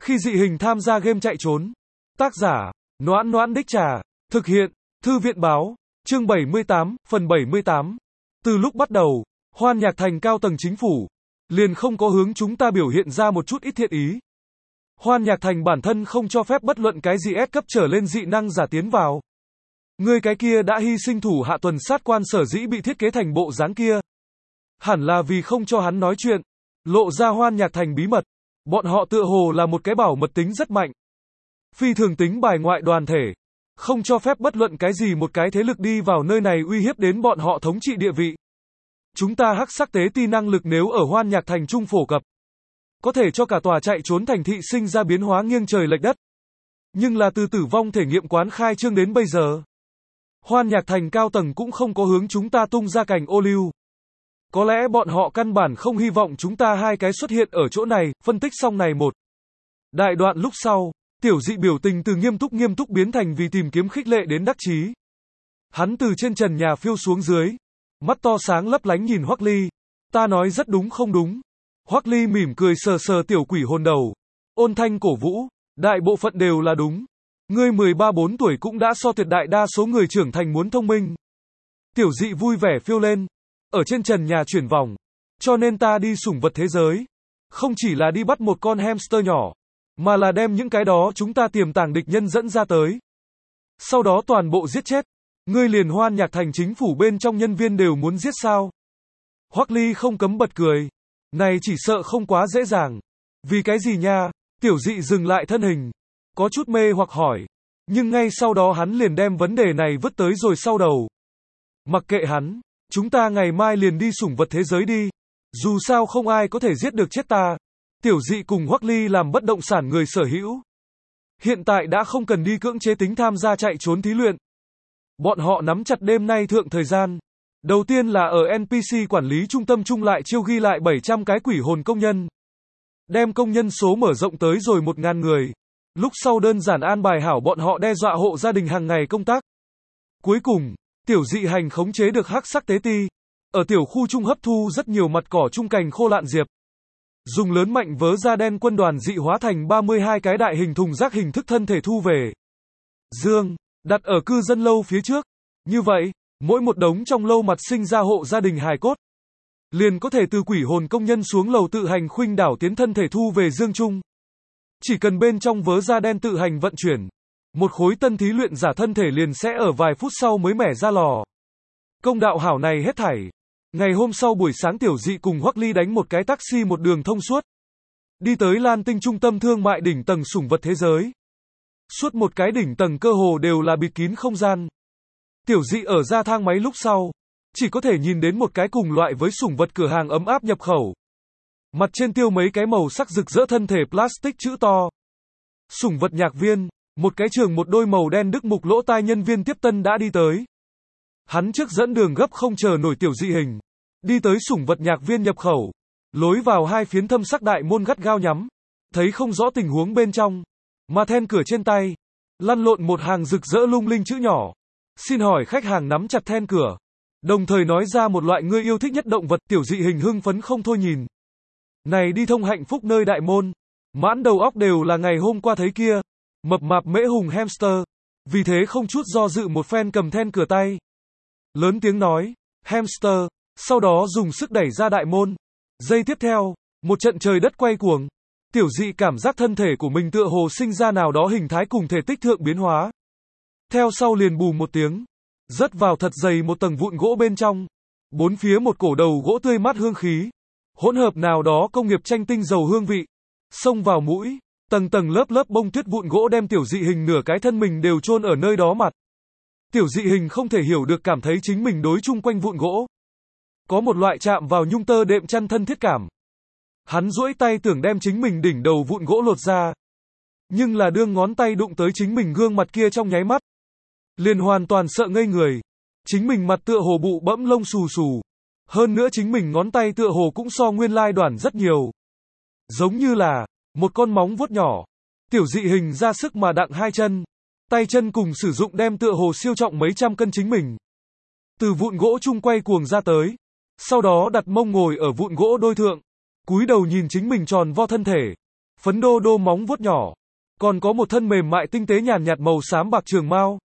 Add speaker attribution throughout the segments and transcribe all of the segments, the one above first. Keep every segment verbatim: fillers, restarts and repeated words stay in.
Speaker 1: Khi dị hình tham gia game chạy trốn. Tác giả, Noãn Noãn Đích Trà. Thực hiện, Thư viện báo. Chương bảy mươi tám, phần bảy mươi tám. Từ lúc bắt đầu, Hoan Nhạc Thành cao tầng chính phủ, liền không có hướng chúng ta biểu hiện ra một chút ít thiện ý. Hoan Nhạc Thành bản thân không cho phép bất luận cái gì S cấp trở lên dị năng giả tiến vào. Người cái kia đã hy sinh thủ hạ tuần sát quan sở dĩ bị thiết kế thành bộ dáng kia. Hẳn là vì không cho hắn nói chuyện, lộ ra Hoan Nhạc Thành bí mật. Bọn họ tựa hồ là một cái bảo mật tính rất mạnh. Phi thường tính bài ngoại đoàn thể. Không cho phép bất luận cái gì một cái thế lực đi vào nơi này uy hiếp đến bọn họ thống trị địa vị. Chúng ta hắc sắc tế ti năng lực nếu ở Hoan Nhạc Thành trung phổ cập, có thể cho cả tòa chạy trốn thành thị sinh ra biến hóa nghiêng trời lệch đất. Nhưng là từ tử vong thể nghiệm quán khai trương đến bây giờ, Hoan Nhạc Thành cao tầng cũng không có hướng chúng ta tung ra cành ô liu. Có lẽ bọn họ căn bản không hy vọng chúng ta hai cái xuất hiện ở chỗ này. Phân tích xong này một đại đoạn lúc sau, Tiểu Dị biểu tình từ nghiêm túc nghiêm túc biến thành vì tìm kiếm khích lệ đến đắc chí. Hắn từ trên trần nhà phiêu xuống dưới, mắt to sáng lấp lánh nhìn Hoắc Ly. Ta nói rất đúng không đúng? Hoắc Ly mỉm cười sờ sờ tiểu quỷ hồn đầu, ôn thanh cổ vũ, đại bộ phận đều là đúng. Ngươi mười ba bốn tuổi cũng đã so tuyệt đại đa số người trưởng thành muốn thông minh. Tiểu Dị vui vẻ phiêu lên, ở trên trần nhà chuyển vòng. Cho nên ta đi sủng vật thế giới, không chỉ là đi bắt một con hamster nhỏ, mà là đem những cái đó chúng ta tiềm tàng địch nhân dẫn ra tới. Sau đó toàn bộ giết chết. Ngươi liền Hoan Nhạc Thành chính phủ bên trong nhân viên đều muốn giết sao? Hoắc Ly không cấm bật cười. Này chỉ sợ không quá dễ dàng. Vì cái gì nha? Tiểu Dị dừng lại thân hình, có chút mê hoặc hỏi. Nhưng ngay sau đó hắn liền đem vấn đề này vứt tới rồi sau đầu. Mặc kệ hắn, chúng ta ngày mai liền đi sủng vật thế giới đi. Dù sao không ai có thể giết được chết ta. Tiểu Dị cùng Hoắc Ly làm bất động sản người sở hữu. Hiện tại đã không cần đi cưỡng chế tính tham gia chạy trốn thí luyện. Bọn họ nắm chặt đêm nay thượng thời gian. Đầu tiên là ở en pê xê quản lý trung tâm chung lại chiêu ghi lại bảy trăm cái quỷ hồn công nhân. Đem công nhân số mở rộng tới rồi một nghìn người. Lúc sau đơn giản an bài hảo bọn họ đe dọa hộ gia đình hàng ngày công tác. Cuối cùng, Tiểu Dị hành khống chế được hắc sắc tế ti. Ở tiểu khu trung hấp thu rất nhiều mặt cỏ trung cành khô lạn diệp. Dùng lớn mạnh vớ da đen quân đoàn dị hóa thành ba mươi hai cái đại hình thùng rác hình thức thân thể thu về. Dương, đặt ở cư dân lâu phía trước. Như vậy, mỗi một đống trong lâu mặt sinh ra hộ gia đình hài cốt, liền có thể từ quỷ hồn công nhân xuống lầu tự hành khuynh đảo tiến thân thể thu về dương trung. Chỉ cần bên trong vớ da đen tự hành vận chuyển, một khối tân thí luyện giả thân thể liền sẽ ở vài phút sau mới mẻ ra lò. Công đạo hảo này hết thảy. Ngày hôm sau buổi sáng Tiểu Dị cùng Hoắc Ly đánh một cái taxi một đường thông suốt. Đi tới Lan Tinh trung tâm thương mại đỉnh tầng sủng vật thế giới. Suốt một cái đỉnh tầng cơ hồ đều là bịt kín không gian. Tiểu Dị ở ra thang máy lúc sau, chỉ có thể nhìn đến một cái cùng loại với sủng vật cửa hàng ấm áp nhập khẩu. Mặt trên tiêu mấy cái màu sắc rực rỡ thân thể plastic chữ to. Sủng vật nhạc viên, một cái trường một đôi màu đen đức mục lỗ tai nhân viên tiếp tân đã đi tới. Hắn trước dẫn đường gấp không chờ nổi Tiểu Dị hình. Đi tới sủng vật nhạc viên nhập khẩu. Lối vào hai phiến thâm sắc đại môn gắt gao nhắm. Thấy không rõ tình huống bên trong. Mà then cửa trên tay, lăn lộn một hàng rực rỡ lung linh chữ nhỏ. Xin hỏi khách hàng nắm chặt then cửa. Đồng thời nói ra một loại ngươi yêu thích nhất động vật. Tiểu Dị hình hưng phấn không thôi nhìn. Này đi thông hạnh phúc nơi đại môn. Mãn đầu óc đều là ngày hôm qua thấy kia. Mập mạp mễ hùng hamster. Vì thế không chút do dự một phen cầm then cửa tay. Lớn tiếng nói, hamster, sau đó dùng sức đẩy ra đại môn. Giây tiếp theo, một trận trời đất quay cuồng. Tiểu Dị cảm giác thân thể của mình tựa hồ sinh ra nào đó hình thái cùng thể tích thượng biến hóa. Theo sau liền bù một tiếng, rớt vào thật dày một tầng vụn gỗ bên trong. Bốn phía một cổ đầu gỗ tươi mát hương khí. Hỗn hợp nào đó công nghiệp tranh tinh dầu hương vị. Xông vào mũi, tầng tầng lớp lớp bông tuyết vụn gỗ đem Tiểu Dị hình nửa cái thân mình đều chôn ở nơi đó mặt. Tiểu Dị hình không thể hiểu được cảm thấy chính mình đối chung quanh vụn gỗ. Có một loại chạm vào nhung tơ đệm chăn thân thiết cảm. Hắn duỗi tay tưởng đem chính mình đỉnh đầu vụn gỗ lột ra. Nhưng là đương ngón tay đụng tới chính mình gương mặt kia trong nháy mắt. Liền hoàn toàn sợ ngây người. Chính mình mặt tựa hồ bụ bẫm lông xù xù. Hơn nữa chính mình ngón tay tựa hồ cũng so nguyên lai đoản rất nhiều. Giống như là một con móng vuốt nhỏ. Tiểu Dị hình ra sức mà đặng hai chân. Tay chân cùng sử dụng đem tựa hồ siêu trọng mấy trăm cân chính mình. Từ vụn gỗ chung quay cuồng ra tới. Sau đó đặt mông ngồi ở vụn gỗ đôi thượng. Cúi đầu nhìn chính mình tròn vo thân thể. phấn đô đô móng vuốt nhỏ, còn có một thân mềm mại tinh tế nhàn nhạt màu xám bạc trường mao.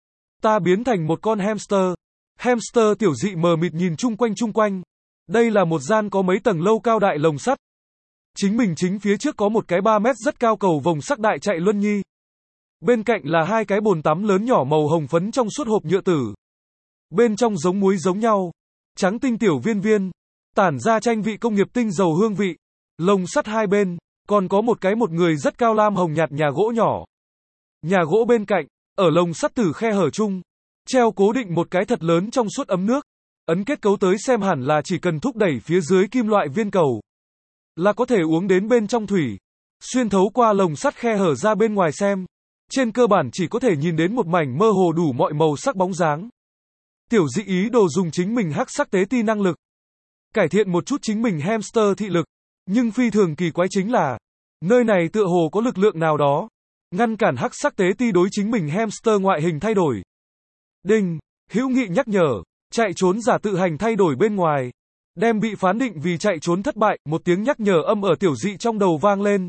Speaker 1: Ta biến thành một con hamster. Hamster tiểu dị mờ mịt nhìn chung quanh chung quanh. Đây là một gian có mấy tầng lâu cao đại lồng sắt. Chính mình chính phía trước có một cái ba mét rất cao cầu vồng sắc đại chạy luân nhi. Bên cạnh là hai cái bồn tắm lớn nhỏ màu hồng phấn trong suốt hộp nhựa tử. Bên trong giống muối giống nhau, trắng tinh tiểu viên viên, tản ra tranh vị công nghiệp tinh dầu hương vị. Lồng sắt hai bên, còn có một cái một người rất cao lam hồng nhạt nhà gỗ nhỏ. Nhà gỗ bên cạnh, ở lồng sắt tử khe hở chung, treo cố định một cái thật lớn trong suốt ấm nước. Ấn kết cấu tới xem hẳn là chỉ cần thúc đẩy phía dưới kim loại viên cầu, là có thể uống đến bên trong thủy. Xuyên thấu qua lồng sắt khe hở ra bên ngoài xem, trên cơ bản chỉ có thể nhìn đến một mảnh mơ hồ đủ mọi màu sắc bóng dáng. Tiểu dị ý đồ dùng chính mình hắc sắc tế ti năng lực, cải thiện một chút chính mình hamster thị lực. Nhưng phi thường kỳ quái chính là, nơi này tựa hồ có lực lượng nào đó, ngăn cản hắc sắc tế ti đối chính mình hamster ngoại hình thay đổi. Đinh, hữu nghị nhắc nhở, chạy trốn giả tự hành thay đổi bên ngoài. Đem bị phán định vì chạy trốn thất bại, một tiếng nhắc nhở âm ở tiểu dị trong đầu vang lên.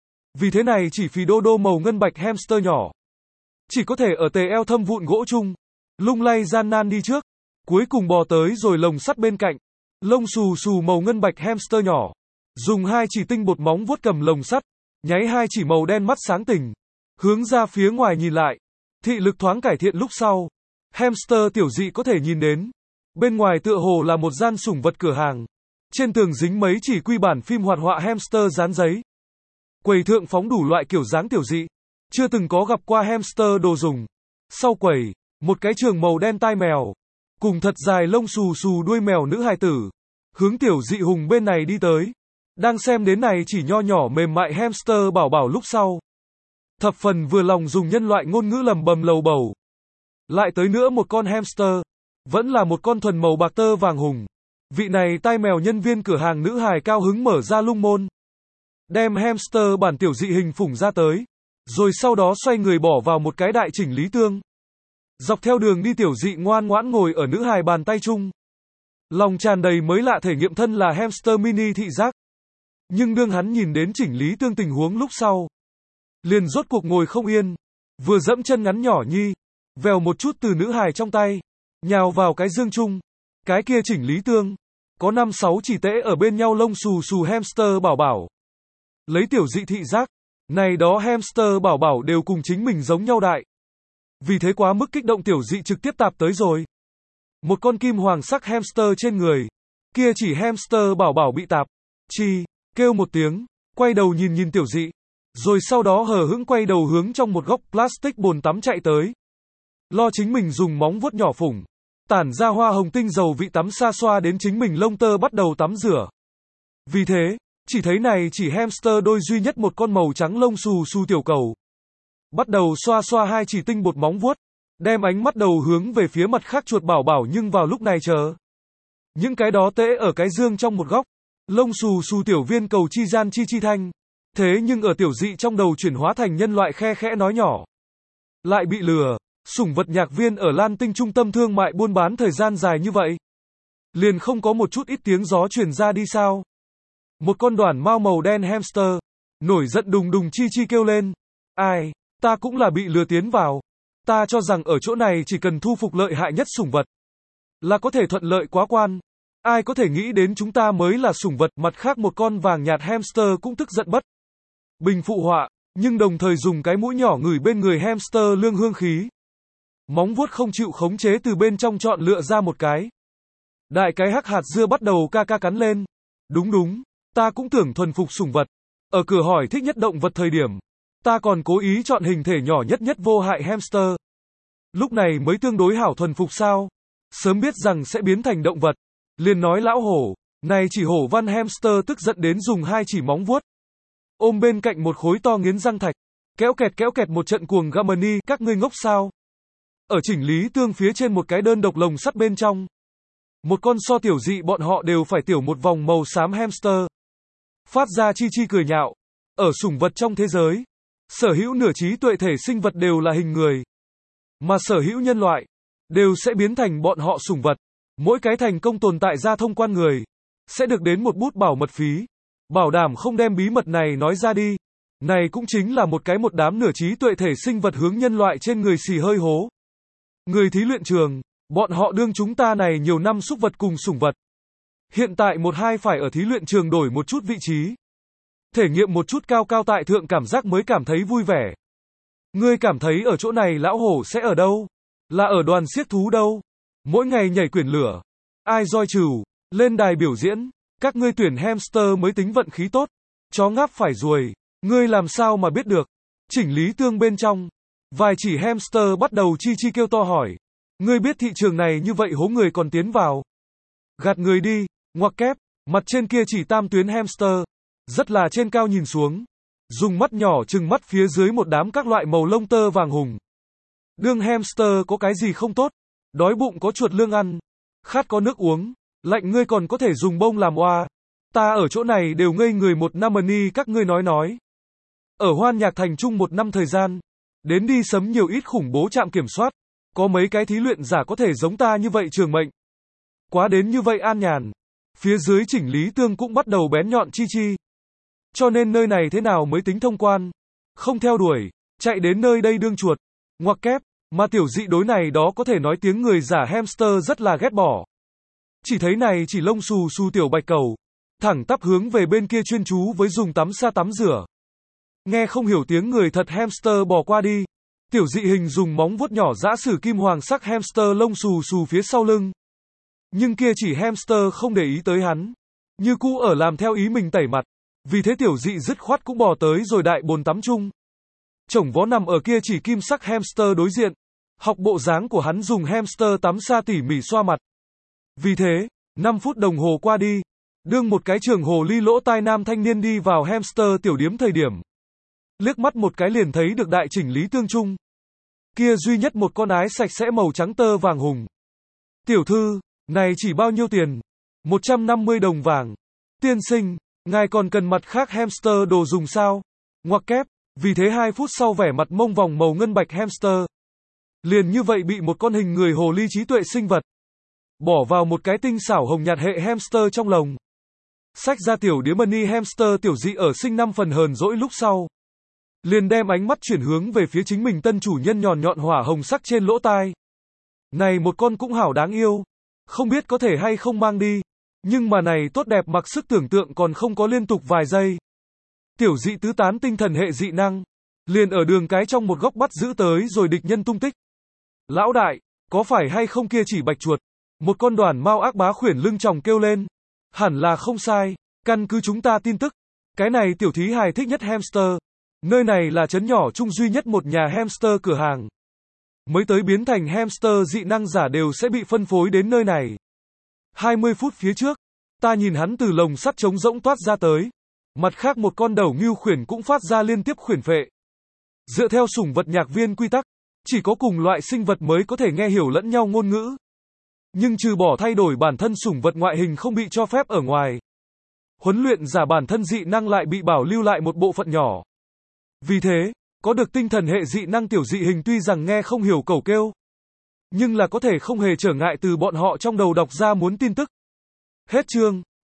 Speaker 1: Vì thế này chỉ phì đô đô màu ngân bạch hamster nhỏ, chỉ có thể ở tề eo thâm vụn gỗ chung, lung lay gian nan đi trước, cuối cùng bò tới rồi lồng sắt bên cạnh. Lông xù xù màu ngân bạch hamster nhỏ, dùng hai chỉ tinh bột móng vuốt cầm lồng sắt, nháy hai chỉ màu đen mắt sáng tỉnh, hướng ra phía ngoài nhìn lại. Thị lực thoáng cải thiện lúc sau, hamster tiểu dị có thể nhìn đến, bên ngoài tựa hồ là một gian sủng vật cửa hàng. Trên tường dính mấy chỉ quy bản phim hoạt họa hamster dán giấy. Quầy thượng phóng đủ loại kiểu dáng tiểu dị, chưa từng có gặp qua hamster đồ dùng. Sau quầy, một cái trường màu đen tai mèo, cùng thật dài lông xù xù đuôi mèo nữ hài tử, hướng tiểu dị hùng bên này đi tới. Đang xem đến này chỉ nho nhỏ mềm mại hamster bảo bảo lúc sau, thập phần vừa lòng dùng nhân loại ngôn ngữ lầm bầm lầu bầu. Lại tới nữa một con hamster, vẫn là một con thuần màu bạc tơ vàng hùng. Vị này tai mèo nhân viên cửa hàng nữ hài cao hứng mở ra lung môn, đem hamster bản tiểu dị hình phủng ra tới, rồi sau đó xoay người bỏ vào một cái đại chỉnh lý tương. Dọc theo đường đi tiểu dị ngoan ngoãn ngồi ở nữ hài bàn tay chung, lòng tràn đầy mới lạ thể nghiệm thân là hamster mini thị giác. Nhưng đương hắn nhìn đến chỉnh lý tương tình huống lúc sau, liền rốt cuộc ngồi không yên, vừa dẫm chân ngắn nhỏ nhi, vèo một chút từ nữ hài trong tay, nhào vào cái dương chung. Cái kia chỉnh lý tương, có năm sáu chỉ tễ ở bên nhau lông xù xù hamster bảo bảo. Lấy tiểu dị thị giác, này đó hamster bảo bảo đều cùng chính mình giống nhau đại. Vì thế quá mức kích động tiểu dị trực tiếp tạp tới rồi. Một con kim hoàng sắc hamster trên người, kia chỉ hamster bảo bảo bị tạp, chi, kêu một tiếng, quay đầu nhìn nhìn tiểu dị, rồi sau đó hờ hững quay đầu hướng trong một góc plastic bồn tắm chạy tới. Lo chính mình dùng móng vuốt nhỏ phủng, tản ra hoa hồng tinh dầu vị tắm xa xoa đến chính mình lông tơ bắt đầu tắm rửa. Vì thế, chỉ thấy này chỉ hamster đôi duy nhất một con màu trắng lông xù xù tiểu cầu, bắt đầu xoa xoa hai chỉ tinh bột móng vuốt, đem ánh mắt đầu hướng về phía mặt khác chuột bảo bảo. Nhưng vào lúc này chờ, những cái đó tễ ở cái dương trong một góc, lông xù xù tiểu viên cầu chi gian chi chi thanh. Thế nhưng ở tiểu dị trong đầu chuyển hóa thành nhân loại khe khẽ nói nhỏ. Lại bị lừa, sủng vật nhạc viên ở Lan Tinh trung tâm thương mại buôn bán thời gian dài như vậy, liền không có một chút ít tiếng gió truyền ra đi sao? Một con đoản mao màu đen hamster, nổi giận đùng đùng chi chi kêu lên. Ai, ta cũng là bị lừa tiến vào. Ta cho rằng ở chỗ này chỉ cần thu phục lợi hại nhất sủng vật, là có thể thuận lợi quá quan. Ai có thể nghĩ đến chúng ta mới là sủng vật. Mặt khác một con vàng nhạt hamster cũng tức giận bất bình phụ họa, nhưng đồng thời dùng cái mũi nhỏ ngửi bên người hamster lương hương khí. Móng vuốt không chịu khống chế từ bên trong chọn lựa ra một cái đại cái hắc hạt dưa bắt đầu ca ca cắn lên. Đúng đúng, ta cũng tưởng thuần phục sủng vật. Ở cửa hỏi thích nhất động vật thời điểm, ta còn cố ý chọn hình thể nhỏ nhất nhất vô hại hamster. Lúc này mới tương đối hảo thuần phục sao? Sớm biết rằng sẽ biến thành động vật, liền nói lão hổ. Này chỉ hổ văn hamster tức giận đến dùng hai chỉ móng vuốt ôm bên cạnh một khối to nghiến răng thạch, kéo kẹt kéo kẹt một trận cuồng gamani. Các ngươi ngốc sao? Ở chỉnh lý tương phía trên một cái đơn độc lồng sắt bên trong, một con so tiểu dị bọn họ đều phải tiểu một vòng màu xám hamster, phát ra chi chi cười nhạo. Ở sủng vật trong thế giới, sở hữu nửa trí tuệ thể sinh vật đều là hình người, mà sở hữu nhân loại đều sẽ biến thành bọn họ sủng vật. Mỗi cái thành công tồn tại ra thông quan người sẽ được đến một bút bảo mật phí, bảo đảm không đem bí mật này nói ra đi. Này cũng chính là một cái một đám nửa trí tuệ thể sinh vật hướng nhân loại trên người xì hơi hố. Người thí luyện trường, bọn họ đương chúng ta này nhiều năm súc vật cùng sủng vật. Hiện tại một hai phải ở thí luyện trường đổi một chút vị trí. Thể nghiệm một chút cao cao tại thượng cảm giác mới cảm thấy vui vẻ. Ngươi cảm thấy ở chỗ này lão hổ sẽ ở đâu? Là ở đoàn xiếc thú đâu? Mỗi ngày nhảy quyển lửa. Ai roi trừu, lên đài biểu diễn. Các ngươi tuyển hamster mới tính vận khí tốt. Chó ngáp phải ruồi. Ngươi làm sao mà biết được? Chỉnh lý tương bên trong. Vài chỉ hamster bắt đầu chi chi kêu to hỏi. Ngươi biết thị trường này như vậy hố người còn tiến vào. Gạt người đi, ngoặc kép. Mặt trên kia chỉ tam tuyến hamster. Rất là trên cao nhìn xuống. Dùng mắt nhỏ trừng mắt phía dưới một đám các loại màu lông tơ vàng hùng. Đương hamster có cái gì không tốt? Đói bụng có chuột lương ăn. Khát có nước uống. Lạnh ngươi còn có thể dùng bông làm oa. Ta ở chỗ này đều ngây người một năm ni các ngươi nói nói. Ở Hoan Nhạc Thành chung một năm thời gian. Đến đi sấm nhiều ít khủng bố trạm kiểm soát. Có mấy cái thí luyện giả có thể giống ta như vậy trường mệnh. Quá đến như vậy an nhàn. Phía dưới chỉnh lý tương cũng bắt đầu bén nhọn chi chi. Cho nên nơi này thế nào mới tính thông quan? Không theo đuổi, chạy đến nơi đây đương chuột. Ngoặc kép, mà tiểu dị đối này đó có thể nói tiếng người giả hamster rất là ghét bỏ. Chỉ thấy này chỉ lông xù xù tiểu bạch cầu. Thẳng tắp hướng về bên kia chuyên chú với dùng tắm xa tắm rửa. Nghe không hiểu tiếng người thật hamster bỏ qua đi. Tiểu dị hình dùng móng vuốt nhỏ giã sử kim hoàng sắc hamster lông xù xù phía sau lưng. Nhưng kia chỉ hamster không để ý tới hắn. Như cũ ở làm theo ý mình tẩy mặt. Vì thế tiểu dị dứt khoát cũng bò tới rồi đại bồn tắm chung. Chồng vó nằm ở kia chỉ kim sắc hamster đối diện. Học bộ dáng của hắn dùng hamster tắm xa tỉ mỉ xoa mặt. Vì thế, năm phút đồng hồ qua đi. Đương một cái trường hồ ly lỗ tai nam thanh niên đi vào hamster tiểu điếm thời điểm. Liếc mắt một cái liền thấy được đại chỉnh lý tương chung. Kia duy nhất một con ái sạch sẽ màu trắng tơ vàng hùng. Tiểu thư, này chỉ bao nhiêu tiền? một trăm năm mươi đồng vàng. Tiên sinh, ngài còn cần mặt khác hamster đồ dùng sao? Ngoặc kép, vì thế hai phút sau vẻ mặt mông vòng màu ngân bạch hamster. Liền như vậy bị một con hình người hồ ly trí tuệ sinh vật. Bỏ vào một cái tinh xảo hồng nhạt hệ hamster trong lồng. Xách ra tiểu điếm mini hamster tiểu dị ở sinh năm phần hờn dỗi lúc sau. Liền đem ánh mắt chuyển hướng về phía chính mình tân chủ nhân nhọn nhọn hỏa hồng sắc trên lỗ tai. Này một con cũng hảo đáng yêu. Không biết có thể hay không mang đi. Nhưng mà này tốt đẹp mặc sức tưởng tượng còn không có liên tục vài giây. Tiểu dị tứ tán tinh thần hệ dị năng. Liền ở đường cái trong một góc bắt giữ tới rồi địch nhân tung tích. Lão đại, có phải hay không kia chỉ bạch chuột? Một con đoàn mao ác bá khuyển lưng tròng kêu lên. Hẳn là không sai, căn cứ chúng ta tin tức. Cái này tiểu thí hài thích nhất hamster. Nơi này là trấn nhỏ chung duy nhất một nhà hamster cửa hàng. Mới tới biến thành hamster dị năng giả đều sẽ bị phân phối đến nơi này. hai mươi phút phía trước, ta nhìn hắn từ lồng sắt trống rỗng toát ra tới. Mặt khác một con đầu ngưu khuyển cũng phát ra liên tiếp khuyển phệ. Dựa theo sủng vật nhạc viên quy tắc, chỉ có cùng loại sinh vật mới có thể nghe hiểu lẫn nhau ngôn ngữ. Nhưng trừ bỏ thay đổi bản thân sủng vật ngoại hình không bị cho phép ở ngoài. Huấn luyện giả bản thân dị năng lại bị bảo lưu lại một bộ phận nhỏ. Vì thế, có được tinh thần hệ dị năng tiểu dị hình tuy rằng nghe không hiểu cẩu kêu. Nhưng là có thể không hề trở ngại từ bọn họ trong đầu đọc ra muốn tin tức. Hết chương.